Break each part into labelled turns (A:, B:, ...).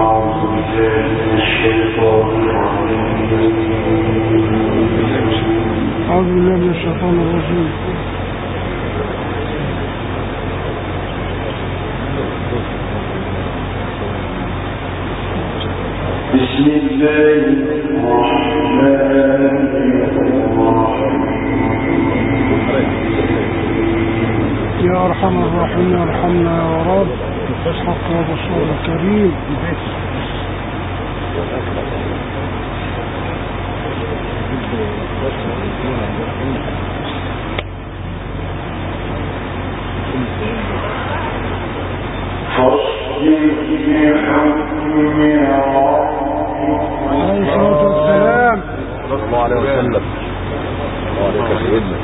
A: أعوذ بالله من الشيطان الرجيم.
B: بسم الله الرحمن الرحيم.
A: يا أرحم الراحمين ارحمنا يا رب حق رسول الكريم. عليه الصلاة والسلام.
C: صلى الله عليه وسلم. الله عليك يا سيدنا.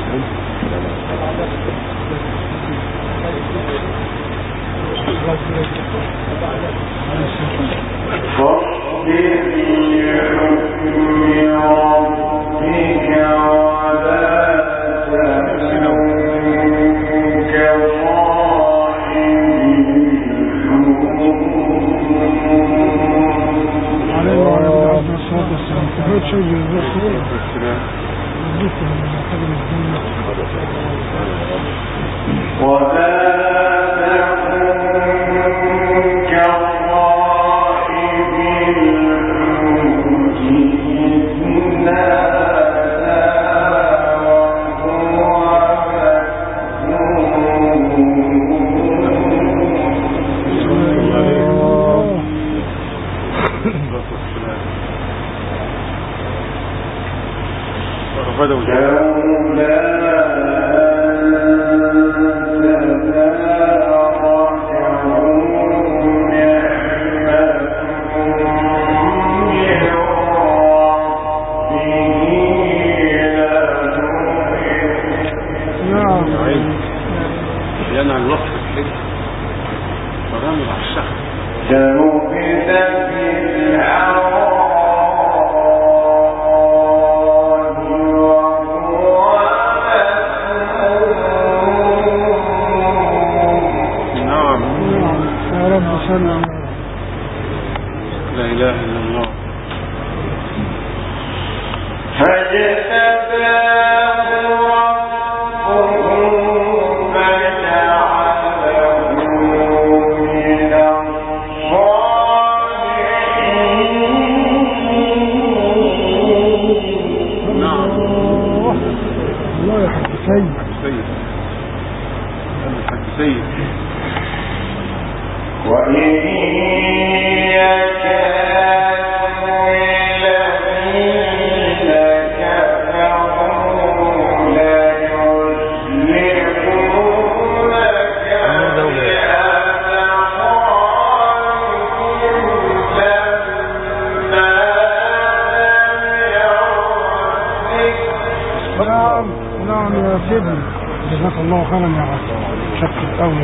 C: جزاك الله خيرا يا عبد. شكر قوي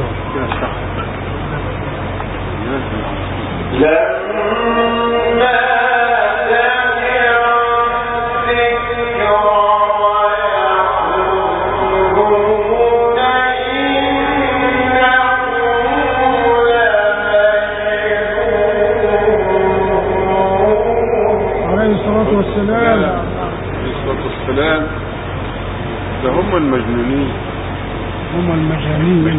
C: عليه الصلاة والسلام. ده هم المجنونين.
A: هم المجانين.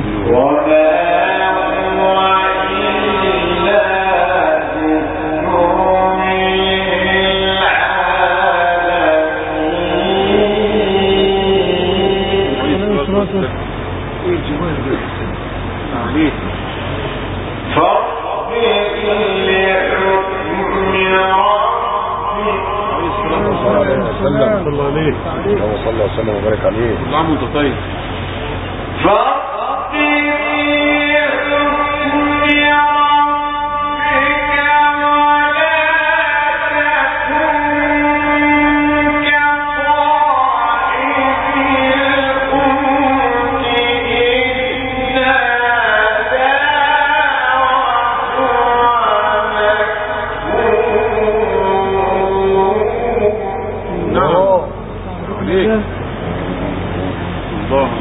C: صلى الله عليه وسلم وبارك عليه. كل عام وانت طيب. الله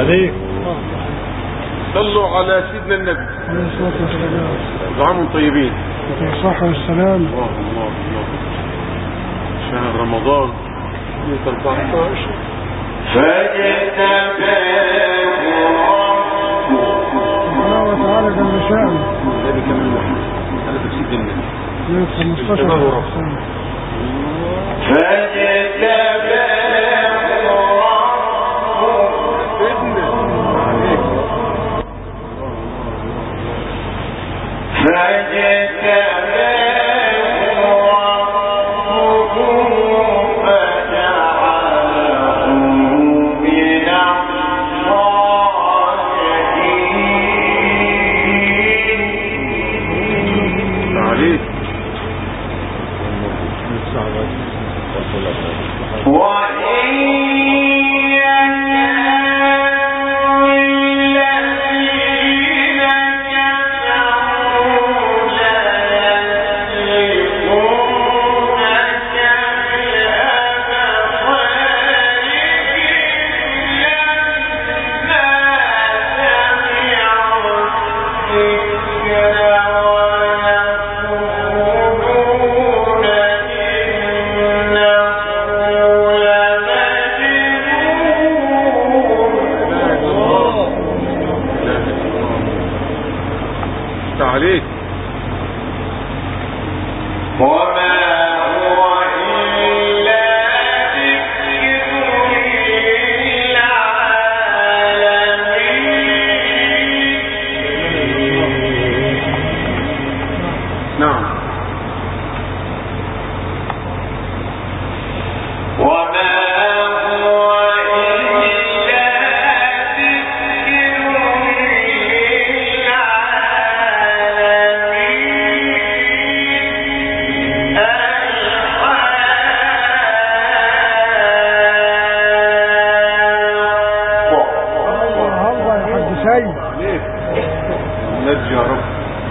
C: عليك. صلوا على سيدنا النبي
A: عليه الصلاة والسلام.
C: وعامهم طيبين.
A: الصحة والسلام.
C: الله الله الله. شهر رمضان 14
A: سبحانه وتعالى جل شأنه.
C: النبي كمان واحد على سيدنا النبي
A: من 15 سنة.
C: عليك. النجي يا رب.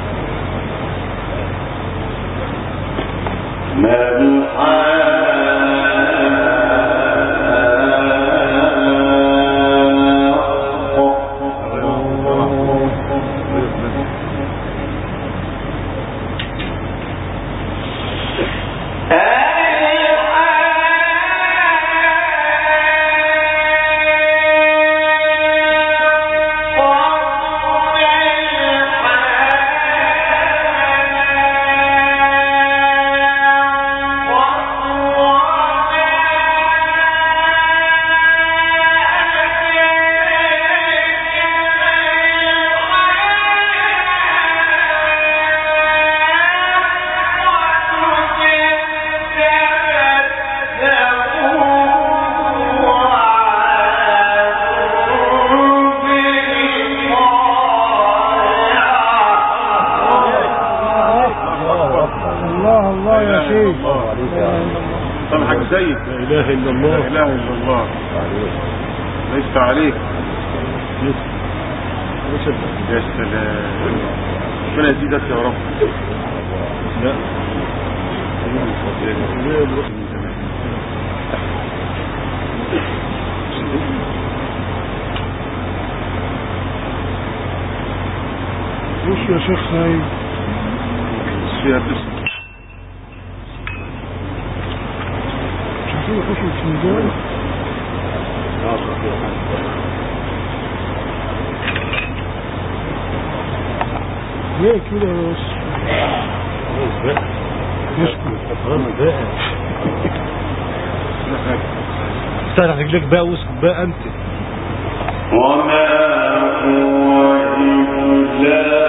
C: سامحك سيد.
A: لا اله الا الله.
C: لا اله الا الله. ليس عليك. يا سلام. ربنا يزيدك يا رب. لا
A: وش يا شيخ سعيد؟ شوفوا خشوا الفنجان. ليه كده يا
D: استرح رجلك بقى واسكت بقى انت.
B: وما هو إلا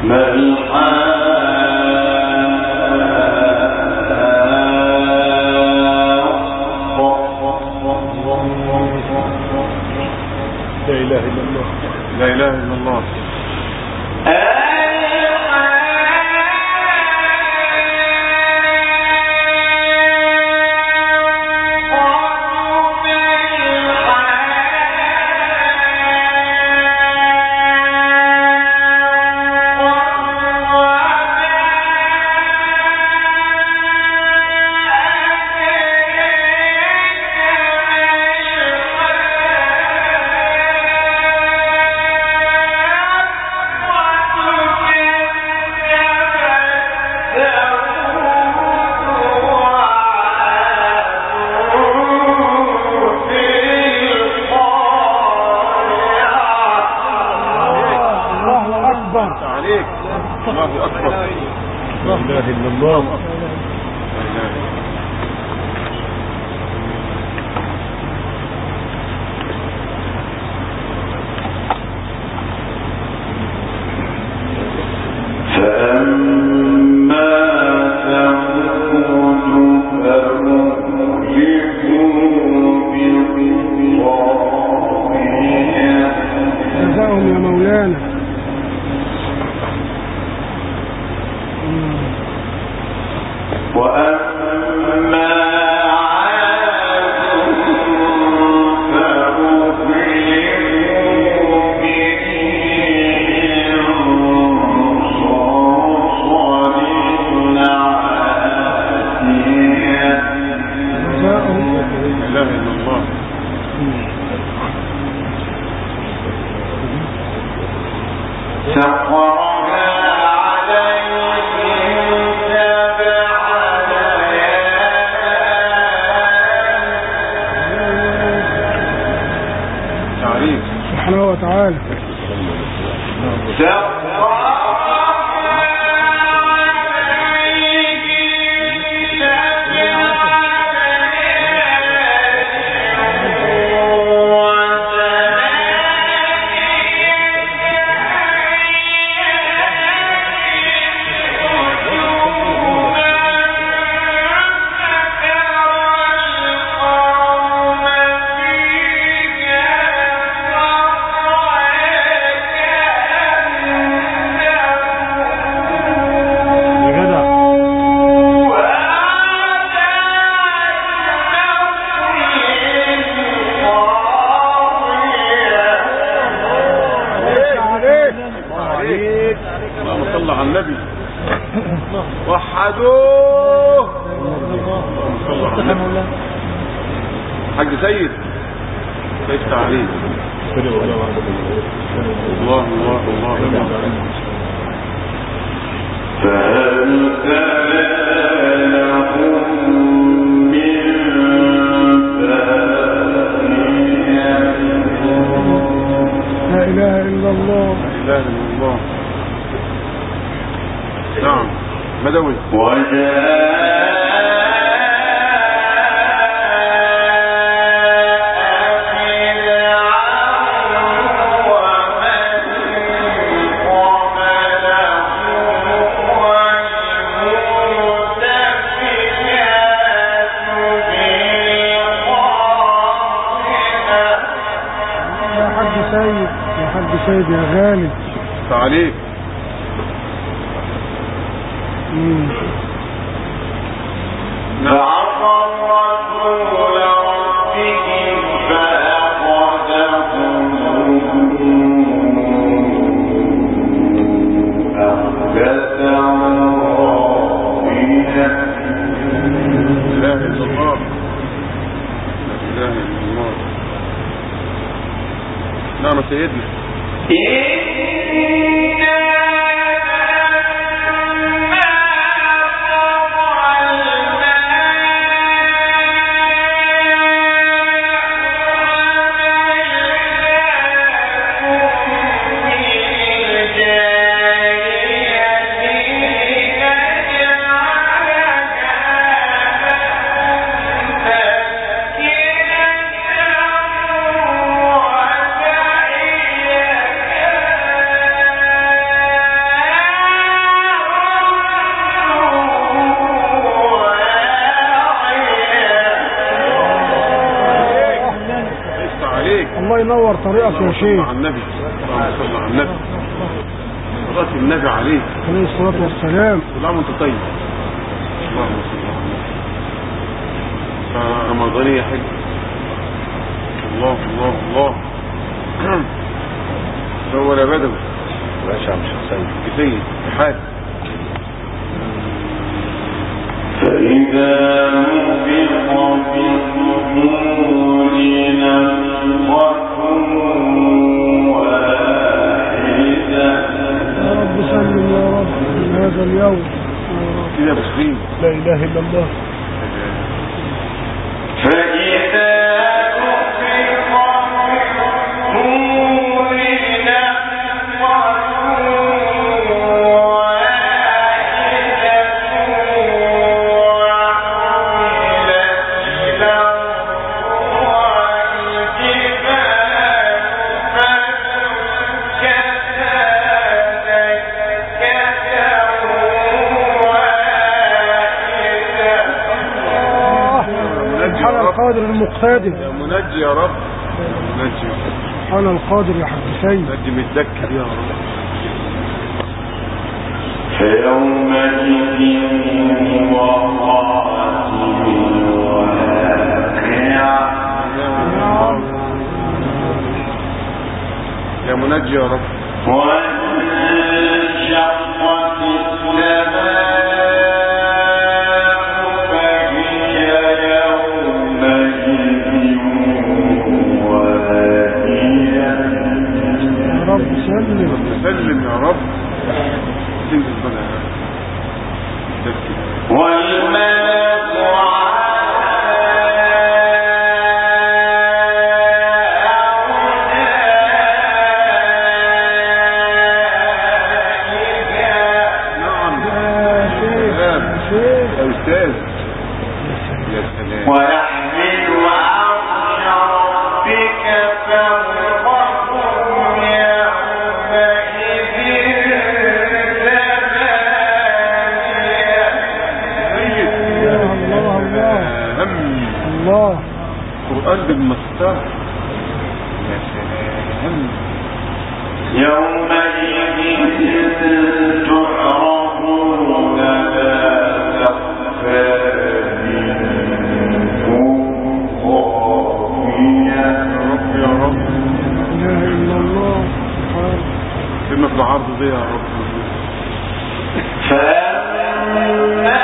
C: لا إله إلا الله. الله أكبر. لا إله إلا الله.
A: جزاهم يا مولانا. سبحانه وتعالى.
C: اللهم صل على النبي. وحدوه. اللهم صل على النبي. حاج سيد كيف عليك؟ الله الله الله الله.
B: فهل كان لهم من
A: لا إله إلا الله.
C: لا إله إلا الله. نعم بدوي.
A: يا حاج سيد يا غالي
C: تعاليك.
B: بعث الرسول ربهم فأخذهم أخذة رابية.
C: لا إله إلا الله. لا إله إلا الله. نعم سيدنا.
A: الله ينور طريقك يا شيخ.
C: على النبي، اللهم صل على النبي، صلاة النبي عليه
A: عليه الصلاة والسلام.
C: كل عام وانت طيب. اللهم صل على النبي. فرمضانية حج. الله الله الله. دور يا بدوي.
D: ماشي يا عم شيخ سيد.
C: كفاية حاج.
B: فإذا نفخ في الصور نفخة واحدة.
A: يا رب سلم يا رب من هذا اليوم
C: كده بسليم.
A: لا إله إلا الله.
B: فإذا نفخ في الصور
A: القادر المقتدر.
C: يا منجي يا رب، منجي
A: سبحان القادر يا حاج سيد.
C: منجي متذكر يا رب.
B: فيومئذ وقعت الواقعة.
C: يا منجي يا رب.
B: وانشقت السماء
C: سلم يا رب. تنزل بنا
B: والملك
C: نعم يا أستاذ. يا سلام.
B: ويحمل عرش ربك فوقهم
A: الله.
C: قرآن بالمسطر. يا سلام.
B: يومئذ تعرضون لا تخفى منكم خافية.
C: يا رب يا رب.
A: لا إله إلا الله.
C: كلمة العرض دي يا رب.
B: فأما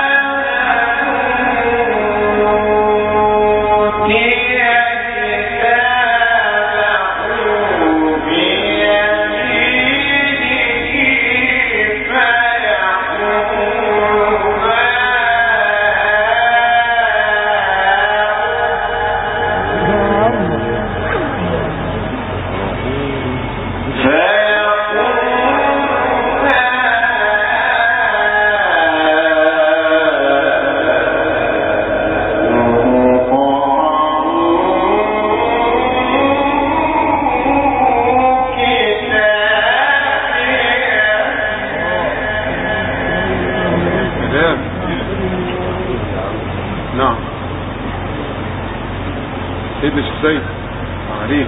C: نعم سيدنا الشيخ سيد عليك.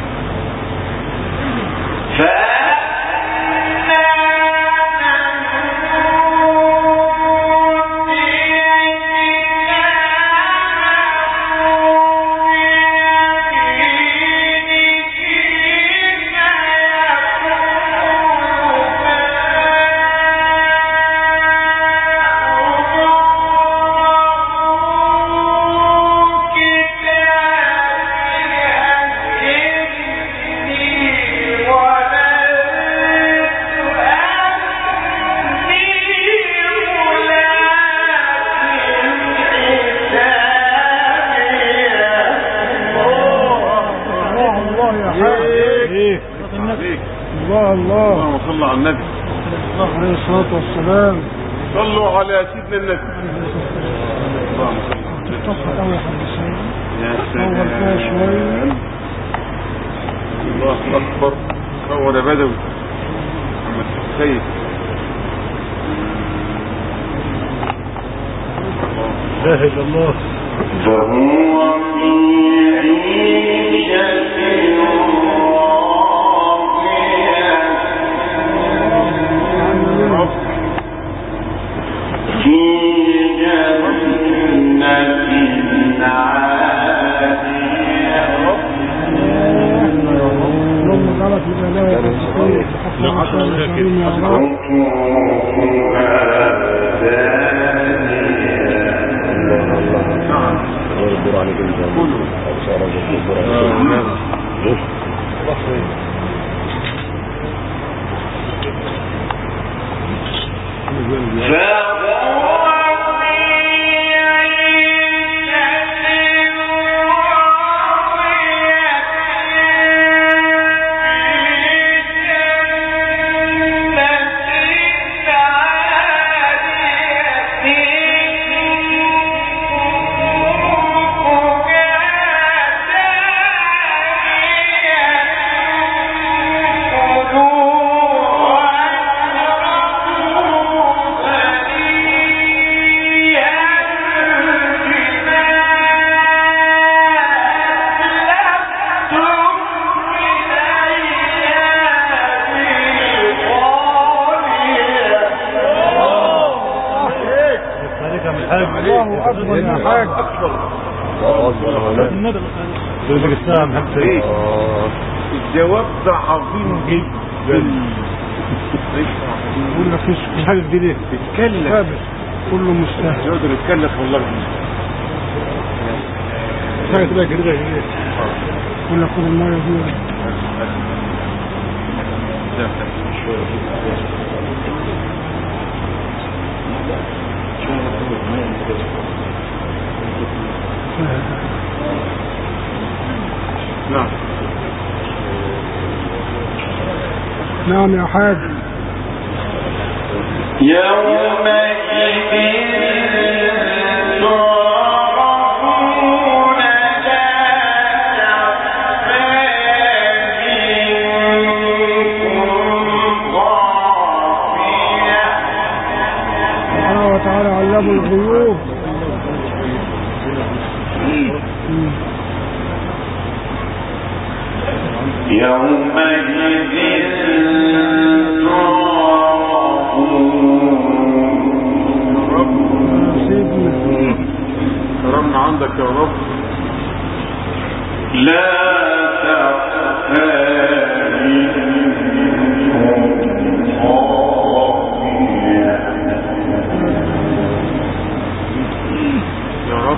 A: الله الله.
C: اللهم صل على النبي
A: عليه الصلاة والسلام.
C: صلوا على سيدنا النبي. اللهم صل على النبي.
A: تطلع قوي يا حاج سيد.
C: يا
A: صور فيها
C: سلام.
A: شوية.
C: الله أكبر. صور يا بدوي محمد سيد.
D: لا إله إلا الله.
B: فهو في عيشة
D: على جنب
C: كله.
A: الله أكبر يا حاج.
C: الجواب ده عظيم جدا.
A: يقول لك مفيش حاجة جديدة
C: بيتكلم
A: ثابت كله مستاهل.
C: يقدر يتكلم والله.
A: حاجة تبقى جديدة يقول لك كل المية دي
C: نعم
A: نعم يا حاج.
B: يومئذ
A: وتعالى علام الغيوب.
B: يومئذ
C: كرمنا عندك يا رب.
B: لا تخفى
C: يا رب.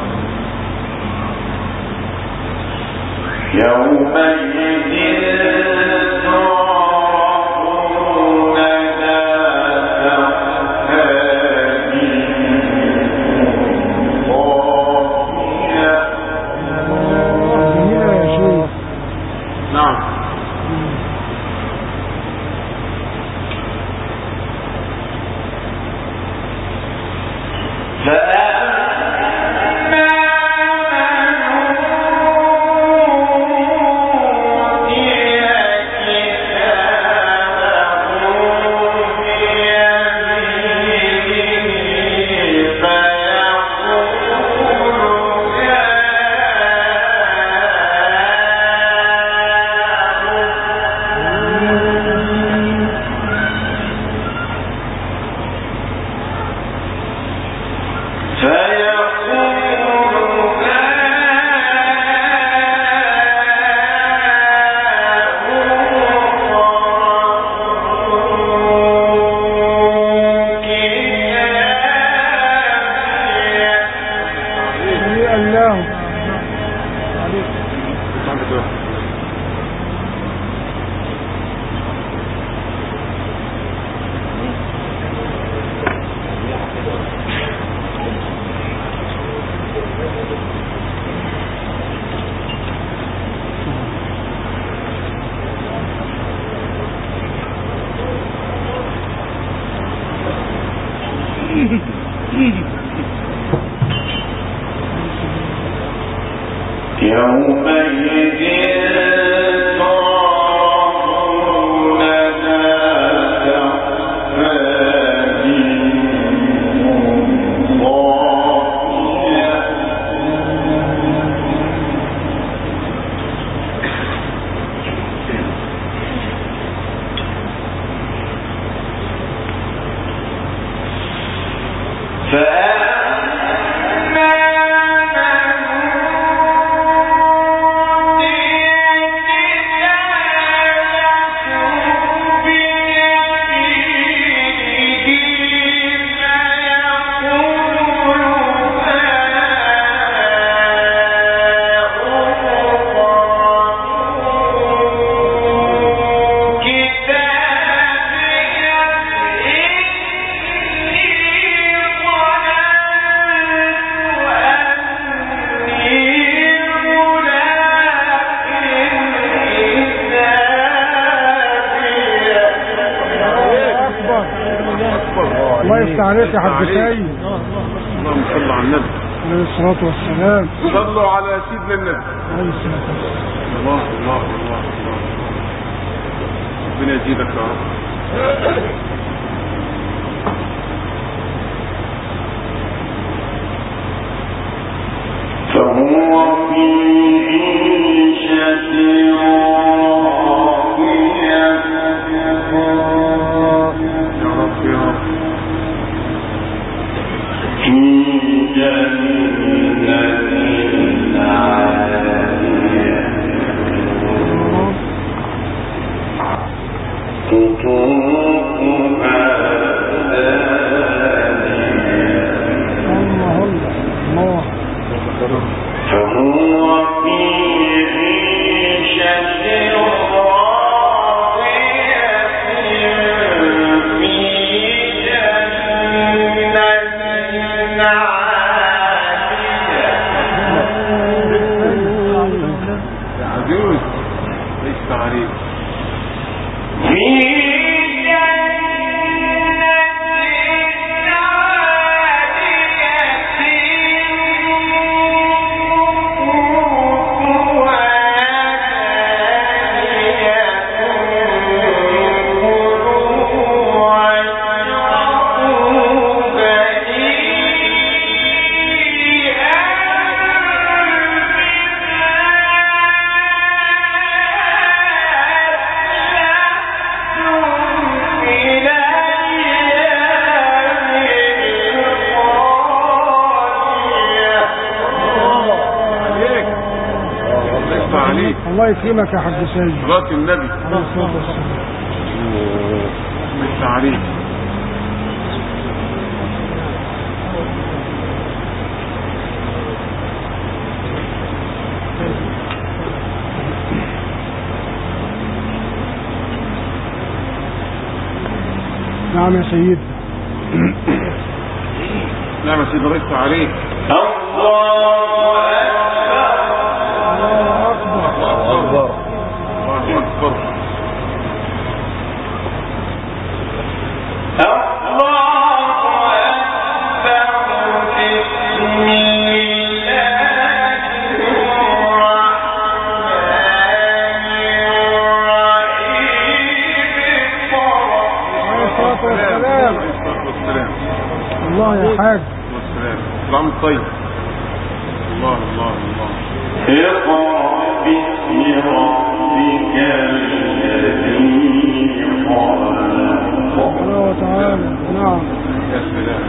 B: يومئذ
A: يا حاج سيد.
C: اللهم صل على النبي
A: عليه الصلاة والسلام.
C: صلوا على سيدنا النبي
A: عليه الصلاة والسلام.
C: الله الله الله الله. ربنا يزيدك يا رب.
B: فهو في عيشة راضية
C: يا رب يا رب.
B: في جنة عالية قطوفها
A: الله.
B: فهو في عيشة راضية في جنة عالية
C: عجوز ليس عليك.
B: في
A: الله يكرمك يا حاج سيد.
C: صلاة النبي
A: عليه الصلاة والسلام.
C: ليس عليك.
A: نعم يا سيد.
C: نعم يا سيدي ليس عليك.
A: الله أكبر.
C: الله أكبر.
A: الله يا حاج.
C: والسلام. سلام طيب. الله الله الله.
B: اقرأ باسم ربك الذي خلق.
A: سبحانه وتعالى. نعم.
C: يا سلام.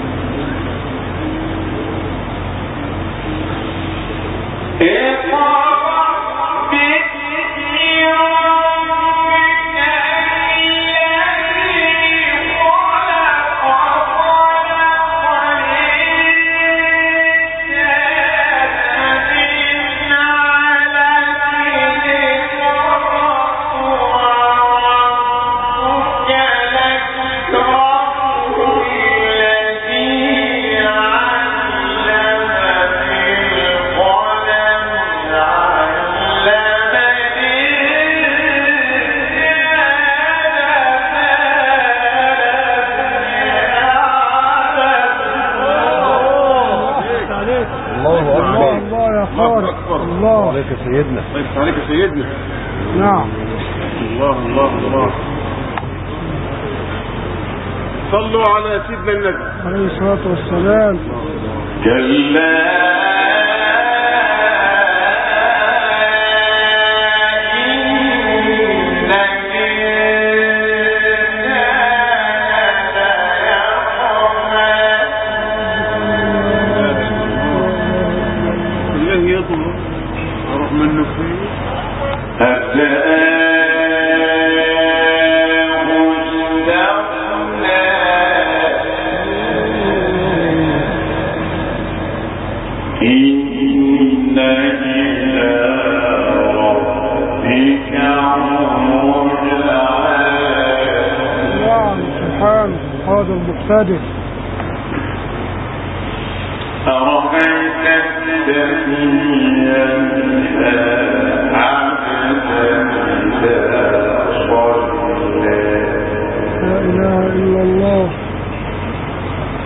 A: الله
D: عليك يا سيدنا.
C: طيب عليك يا سيدنا.
A: نعم.
C: الله الله الله. صلوا على سيدنا النبي
A: عليه الصلاة والسلام.
B: كلا
C: أروح منه فيه.
B: إن إلى ربك الرجعى.
A: نعم سبحانه هذا المقتدر.
B: أرأيت الذي عبدا إذا صلى.
A: لا إله إلا الله.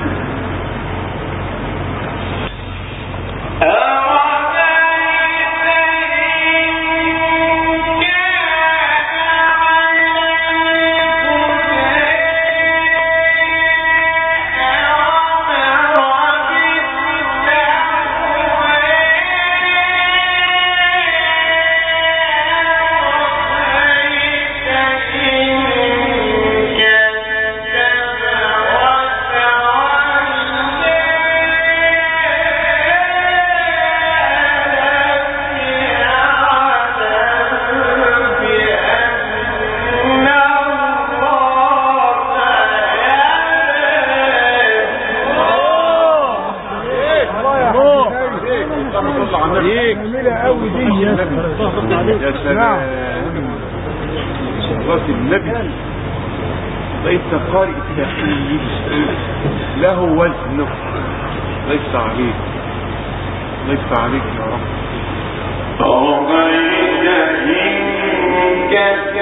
C: صلى على النبي.
A: جميلة قوي دي يا
C: يا سلام. صلاة النبي. ليس قارئ تقي له وزنه. ليس عليك يا رب.
B: أرأيت إن كان